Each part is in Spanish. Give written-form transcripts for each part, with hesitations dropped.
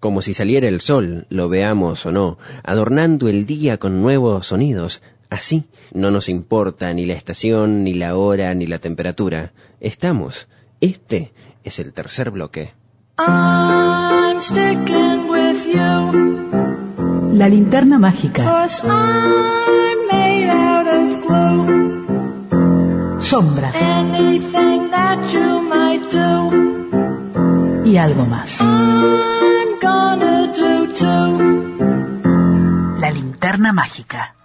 como si saliera el sol, lo veamos o no, adornando el día con nuevos sonidos. Así, no nos importa ni la estación, ni la hora, ni la temperatura. Estamos. Este es el tercer bloque. I'm sticking with you. La linterna mágica. 'Cause I'm made out of glue. Sombras. Anything that you might do. Y algo más. I'm gonna do too. La linterna mágica.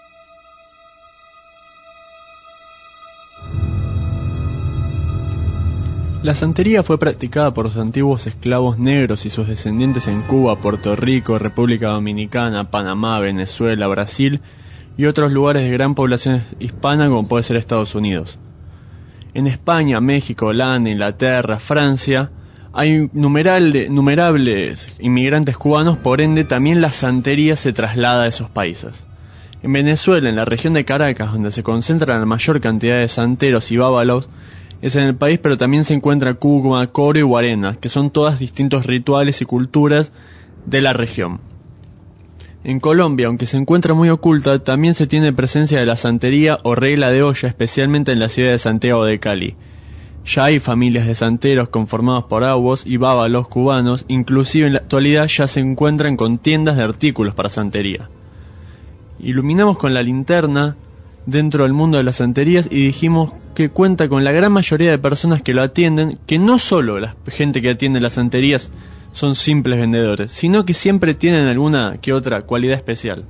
La santería fue practicada por los antiguos esclavos negros y sus descendientes en Cuba, Puerto Rico, República Dominicana, Panamá, Venezuela, Brasil y otros lugares de gran población hispana como puede ser Estados Unidos. En España, México, Holanda, Inglaterra, Francia hay innumerables inmigrantes cubanos, por ende también la santería se traslada a esos países. En Venezuela, en la región de Caracas, donde se concentra la mayor cantidad de santeros y bábalos, es en el país, pero también se encuentra Cúcuta, Coro y Guarena, que son todas distintos rituales y culturas de la región. En Colombia, aunque se encuentra muy oculta, también se tiene presencia de la santería o regla de olla, especialmente en la ciudad de Santiago de Cali. Ya hay familias de santeros conformados por aguos y bábalos cubanos, inclusive en la actualidad ya se encuentran con tiendas de artículos para santería. Iluminamos con la linterna dentro del mundo de las santerías y dijimos que cuenta con la gran mayoría de personas que lo atienden, que no solo la gente que atiende las santerías son simples vendedores, sino que siempre tienen alguna que otra cualidad especial.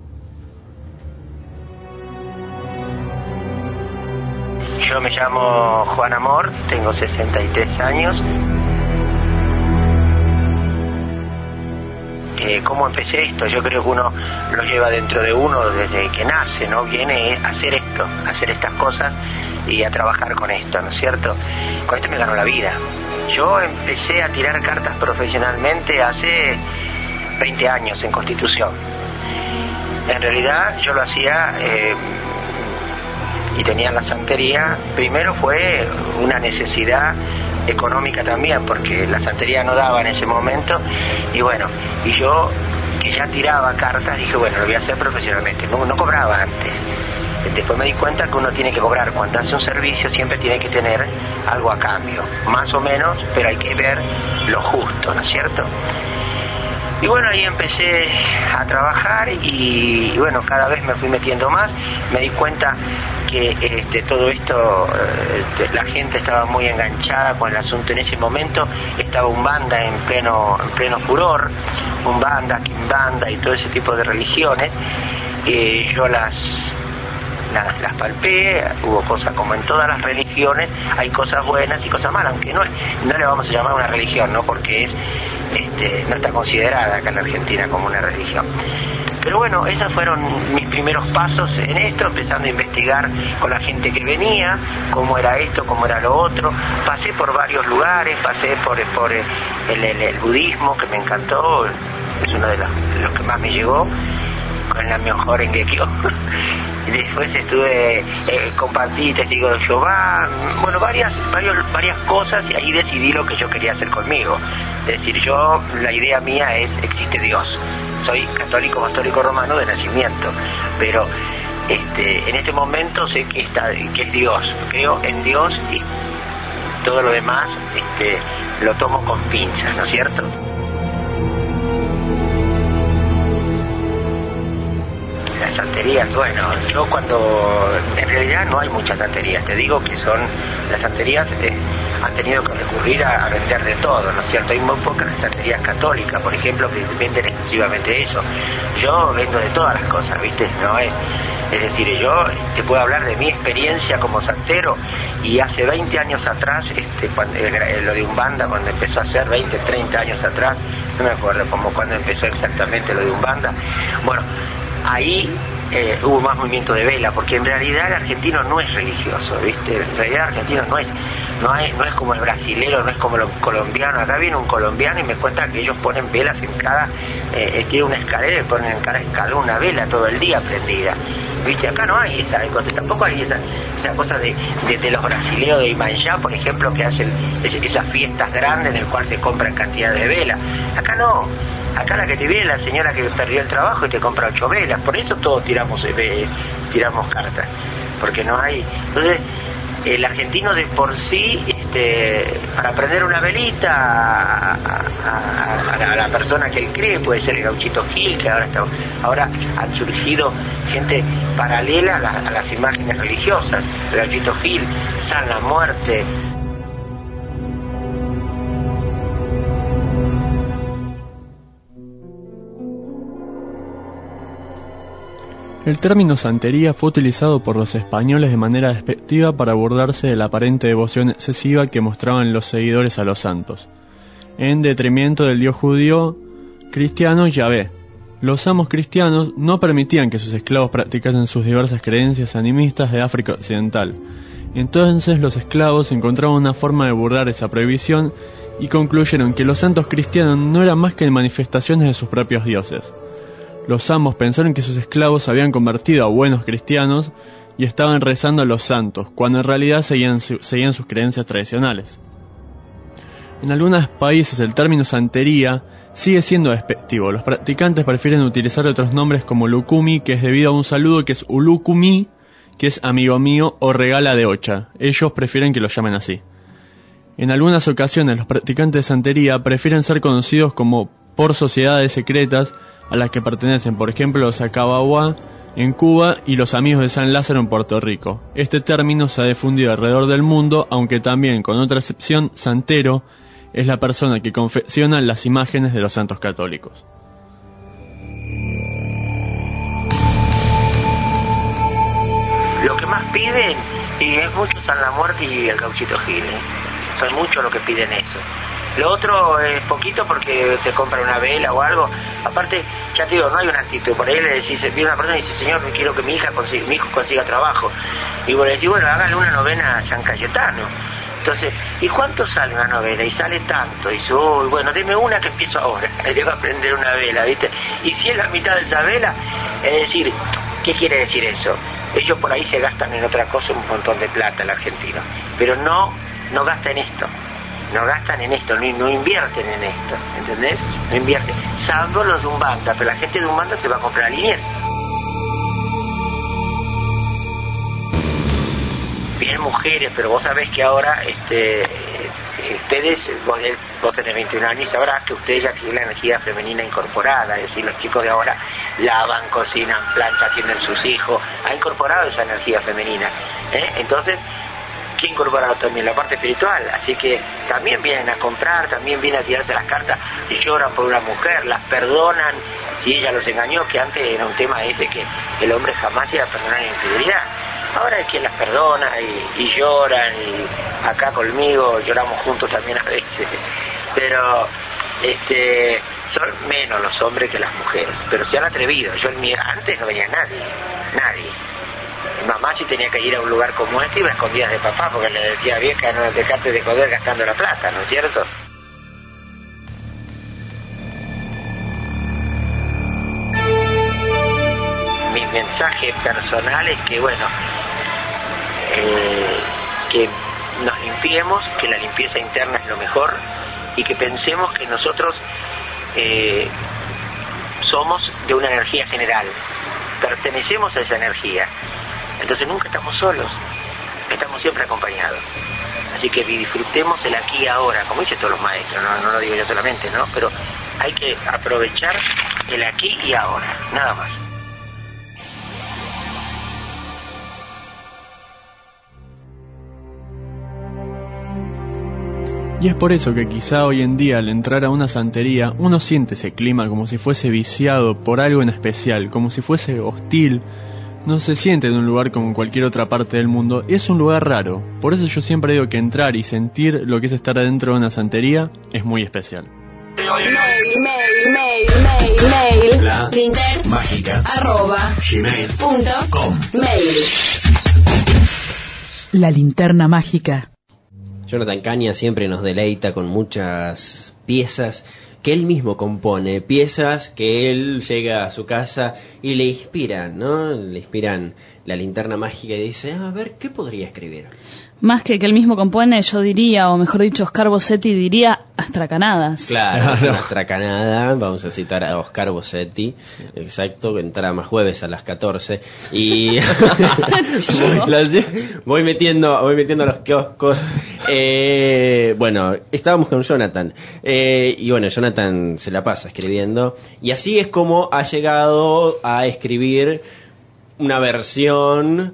Yo me llamo Juan Amor, tengo 63 años. ¿Cómo empecé esto? Yo creo que uno lo lleva dentro de uno desde que nace, ¿no? Viene a hacer esto, a hacer estas cosas y a trabajar con esto, ¿no es cierto? Con esto me ganó la vida. Yo empecé a tirar cartas profesionalmente hace 20 años en Constitución. En realidad yo lo hacía y tenía la santería. Primero fue una necesidad económica también, porque la santería no daba en ese momento, y bueno, y yo que ya tiraba cartas dije, bueno, lo voy a hacer profesionalmente. No cobraba antes. Después me di cuenta que uno tiene que cobrar. Cuando hace un servicio siempre tiene que tener algo a cambio, más o menos, pero hay que ver lo justo, ¿no es cierto? Y bueno, ahí empecé a trabajar y bueno, cada vez me fui metiendo más. Me di cuenta que todo esto, la gente estaba muy enganchada con el asunto. En ese momento estaba Umbanda en pleno furor, Umbanda, Quimbanda y todo ese tipo de religiones. Yo las palpé. Hubo cosas como en todas las religiones, hay cosas buenas y cosas malas, aunque no le vamos a llamar una religión, ¿no? Porque no está considerada acá en la Argentina como una religión. Pero bueno, esos fueron mis primeros pasos en esto, empezando a investigar con la gente que venía, cómo era esto, cómo era lo otro. Pasé por varios lugares, pasé por el budismo, que me encantó, es uno de los que más me llegó, con la mejor en Gekyo. Después estuve, compartí Testigo de Jehová, bueno, varias cosas, y ahí decidí lo que yo quería hacer conmigo. Es decir, la idea mía es, existe Dios. Soy católico apostólico romano de nacimiento, pero en este momento sé que es Dios. Creo en Dios y todo lo demás lo tomo con pinzas, ¿no es cierto? Las santerías, bueno, yo en realidad no hay muchas santerías, te digo que las santerías han tenido que recurrir a vender de todo, ¿no es cierto? Hay muy pocas santerías católicas, por ejemplo, que venden exclusivamente eso. Yo vendo de todas las cosas, ¿viste? Es decir, yo te puedo hablar de mi experiencia como santero, y hace 20 años atrás, lo de Umbanda, cuando empezó a hacer 20, 30 años atrás, no me acuerdo cuándo empezó exactamente lo de Umbanda, bueno, ahí hubo más movimiento de vela, porque en realidad el argentino no es religioso, ¿viste? En realidad el argentino no es como el brasilero, no es como el colombiano. Acá viene un colombiano y me cuenta que ellos ponen velas en cada, tiene una escalera y ponen en cada escalera una vela todo el día prendida, ¿viste? Acá no hay esa cosa, tampoco hay esa cosa de los brasileros de Imanjá, por ejemplo, que hacen esas fiestas grandes en las cuales se compran cantidad de velas. Acá no. Acá la que te viene es la señora que perdió el trabajo y te compra 8 velas. Por eso todos tiramos cartas, porque no hay. Entonces el argentino de por sí, para prender una velita a la persona que él cree, puede ser el Gauchito Gil, que ahora han surgido gente paralela a las imágenes religiosas, el Gauchito Gil, San la Muerte. El término santería fue utilizado por los españoles de manera despectiva para burlarse de la aparente devoción excesiva que mostraban los seguidores a los santos, en detrimento del dios judío cristiano Yahvé. Los amos cristianos no permitían que sus esclavos practicasen sus diversas creencias animistas de África Occidental. Entonces los esclavos encontraron una forma de burlar esa prohibición y concluyeron que los santos cristianos no eran más que manifestaciones de sus propios dioses. Los amos pensaron que sus esclavos se habían convertido a buenos cristianos y estaban rezando a los santos, cuando en realidad seguían sus creencias tradicionales. En algunos países el término santería sigue siendo despectivo. Los practicantes prefieren utilizar otros nombres como Lukumi, que es debido a un saludo que es Ulukumi, que es amigo mío, o regala de ocha. Ellos prefieren que lo llamen así. En algunas ocasiones los practicantes de santería prefieren ser conocidos como por sociedades secretas a las que pertenecen, por ejemplo, los Acabahuá en Cuba y los Amigos de San Lázaro en Puerto Rico. Este término se ha difundido alrededor del mundo, aunque también, con otra excepción, santero es la persona que confecciona las imágenes de los santos católicos. Lo que más piden, y es mucho San la Muerte y el Gauchito Gil, son muchos los que piden eso. Lo otro es poquito porque te compra una vela o algo. Aparte, ya te digo, no hay una actitud. Por ahí le decís, viene una persona y dice, señor, quiero que mi hijo consiga trabajo. Y vos le decís, bueno, háganle una novena a San Cayetano. Entonces, ¿y cuánto sale una novela? Y sale tanto. Y dice, uy, bueno, deme una que empiezo ahora. Debo aprender una vela, ¿viste? Y si es la mitad de esa vela, es decir, ¿qué quiere decir eso? Ellos por ahí se gastan en otra cosa un montón de plata, el argentino. Pero no gastan esto. No gastan en esto, no invierten en esto, ¿entendés? No invierten, salvo los de Umbanda, pero la gente de Umbanda se va a comprar a Liniers. Bien mujeres, pero vos sabés que ahora, ustedes, vos tenés 21 años y sabrás que ustedes ya tienen la energía femenina incorporada, es decir, los chicos de ahora lavan, cocinan, plantan, atienden sus hijos, ha incorporado esa energía femenina, Entonces, que incorporado también la parte espiritual, así que también vienen a comprar, también vienen a tirarse las cartas, lloran por una mujer, las perdonan si ella los engañó, que antes era un tema ese que el hombre jamás iba a perdonar la infidelidad. Ahora es quien las perdona y lloran, y acá conmigo lloramos juntos también a veces, pero son menos los hombres que las mujeres, pero se han atrevido. Antes no venía nadie. Mamá, si tenía que ir a un lugar como este, iba a escondidas de papá, porque le decía, vieja, no dejate de joder gastando la plata, ¿no es cierto? Mi mensaje personal es que, bueno, que nos limpiemos, que la limpieza interna es lo mejor, y que pensemos que nosotros somos de una energía general, pertenecemos a esa energía. Entonces nunca estamos solos, estamos siempre acompañados. Así que disfrutemos el aquí y ahora, como dicen todos los maestros, no lo digo yo solamente, ¿no? Pero hay que aprovechar el aquí y ahora, nada más. Y es por eso que quizá hoy en día al entrar a una santería uno siente ese clima como si fuese viciado por algo en especial, como si fuese hostil. No se siente en un lugar como en cualquier otra parte del mundo, es un lugar raro. Por eso yo siempre digo que entrar y sentir lo que es estar adentro de una santería es muy especial. Mail. La mágica @gmail.com. La linterna mágica. Jonathan Caña siempre nos deleita con muchas piezas que él mismo compone, piezas que él llega a su casa y le inspiran, ¿no? Le inspiran la linterna mágica y dice, a ver, ¿qué podría escribir? Más que él mismo compone, yo diría, o mejor dicho, Oscar Bossetti diría Astracanadas. Claro, es una astracanada. Vamos a citar a Oscar Bossetti, exacto, que entramos jueves a las 14. Y voy metiendo los kioscos. Bueno, estábamos con Jonathan. Y bueno, Jonathan se la pasa escribiendo. Y así es como ha llegado a escribir una versión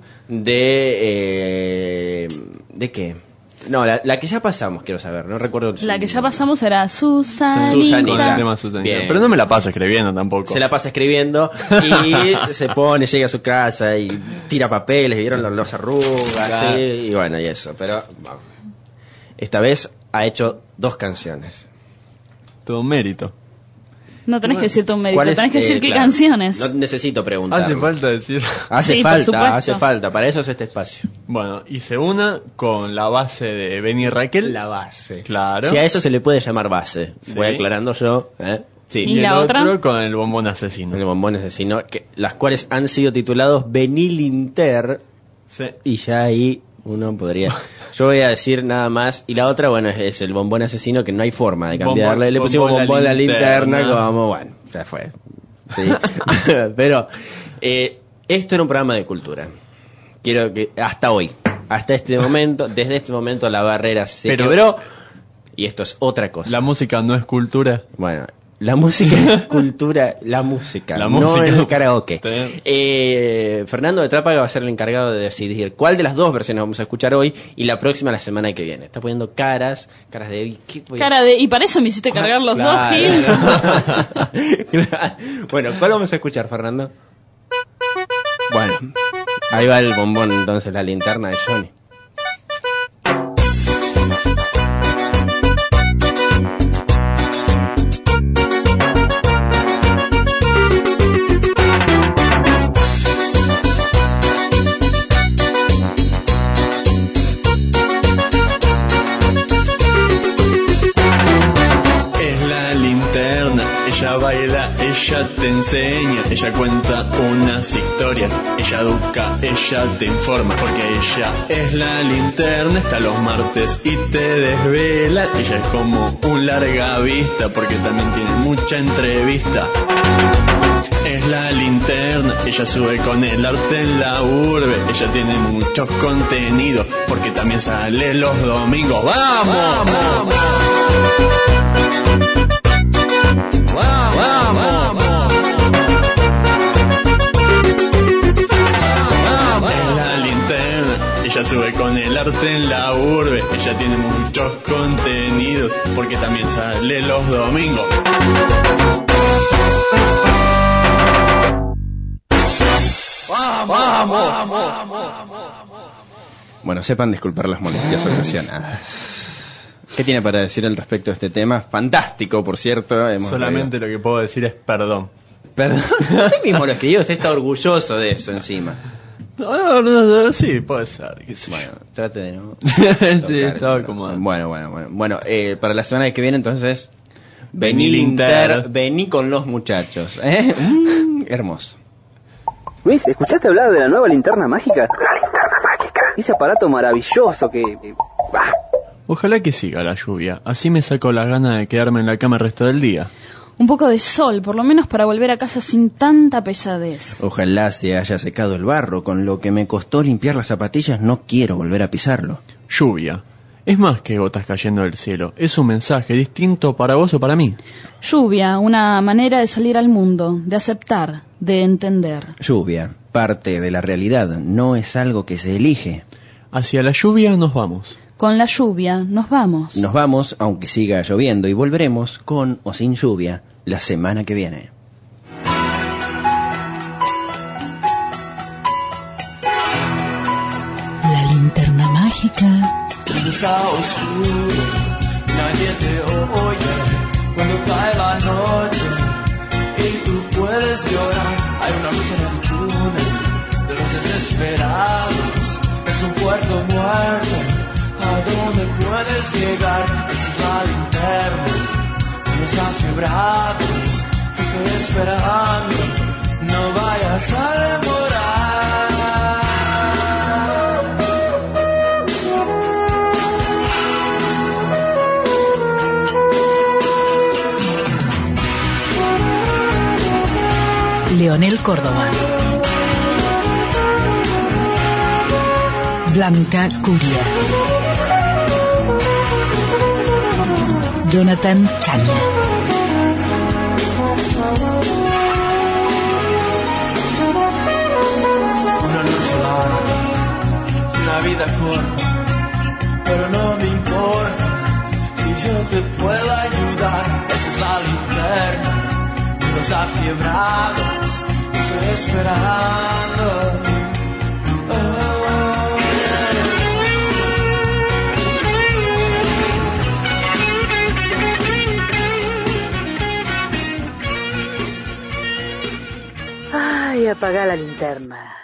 ¿de qué? No, la que ya pasamos, quiero saber, no recuerdo. La que ya pasamos era Susanita. Susanita. Con el tema Susanita. Bien. Pero no me la paso escribiendo tampoco. Se la pasa escribiendo y se pone, llega a su casa y tira papeles, vieron los arrugas, Claro. sí, y bueno, y eso. Pero bueno, esta vez ha hecho 2 canciones. Todo mérito. No tenés que decir tu mérito, ¿Cuáles? tenés que decir qué Claro, canciones. No necesito preguntar. Hace falta decir. Hace Sí, por falta, supuesto. hace falta. Para eso es este espacio. Bueno, y se una con la base de Benny y Raquel. La base. Claro. Si a eso se le puede llamar base. Sí. Voy aclarando yo. Sí. ¿Y Y la el otra? otro con el bombón asesino. El bombón asesino, las cuales han sido titulados Benilinter. Sí. Y ya ahí uno podría... Yo voy a decir nada más. Y la otra, bueno, es el bombón asesino, que no hay forma de cambiarle. Le pusimos bombón a la linterna, como, bueno, ya fue. Sí. Pero esto era un programa de cultura. Quiero que, hasta hoy, hasta este momento, desde este momento la barrera se quebró. Y esto es otra cosa. La música no es cultura. Bueno, la música es cultura, la música, La no música. el karaoke. Sí. Fernando de Trápaga va a ser el encargado de decidir cuál de las 2 versiones vamos a escuchar hoy y la próxima la semana que viene. Está poniendo caras de... ¿qué voy a- Cara de, y para eso me hiciste cargar los dos, Gil. Claro. Bueno, ¿cuál vamos a escuchar, Fernando? Bueno, ahí va el bombón, entonces, la linterna de Johnny. Es la linterna, ella baila, ella te enseña, ella cuenta unas historias, ella educa, ella te informa, porque ella es la linterna, está los martes y te desvela, ella es como un larga vista, porque también tiene mucha entrevista. Es la linterna, ella sube con el arte en la urbe, ella tiene muchos contenidos, porque también sale los domingos. ¡Vamos! ¡Vamos! Es la linterna, ella sube con el arte en la urbe, ella tiene muchos contenidos, porque también sale los domingos. Bueno, sepan disculpar las molestias ocasionadas. ¿Qué tiene para decir al respecto de este tema? Fantástico, por cierto. Solamente lo que puedo decir es perdón. Perdón, usted mismo lo escribió, usted está orgulloso de eso encima. No, sí, puede ser. Qué sé yo. Bueno, trate de no... Sí, estaba como... Bueno, para la semana que viene, entonces... Vení Linter. Linter, vení con los muchachos. Hermoso. Luis, ¿escuchaste hablar de la nueva linterna mágica? La linterna mágica. Ese aparato maravilloso que... Ojalá que siga la lluvia, así me saco las ganas de quedarme en la cama el resto del día. Un poco de sol, por lo menos para volver a casa sin tanta pesadez. Ojalá se haya secado el barro. Con lo que me costó limpiar las zapatillas, no quiero volver a pisarlo. Lluvia. Es más que gotas cayendo del cielo, es un mensaje distinto para vos o para mí. Lluvia, una manera de salir al mundo, de aceptar, de entender. Lluvia, parte de la realidad, no es algo que se elige. Hacia la lluvia nos vamos. Con la lluvia nos vamos. Nos vamos, aunque siga lloviendo, y volveremos, con o sin lluvia, la semana que viene. La linterna mágica. Está oscuro, nadie te oye cuando cae la noche y tú puedes llorar. Hay una luz en el túnel de los desesperados, es un puerto muerto a donde puedes llegar. Esa es la linterna de los afiebrados que estoy esperando, no vayas a demorar. Leonel Córdoba. Blanca Curia. Jonathan Caña. Una noche larga, una vida corta, pero no me importa si yo te puedo ayudar. Esa es la linterna, los afiebrados, estoy esperando. Ay, apaga la linterna.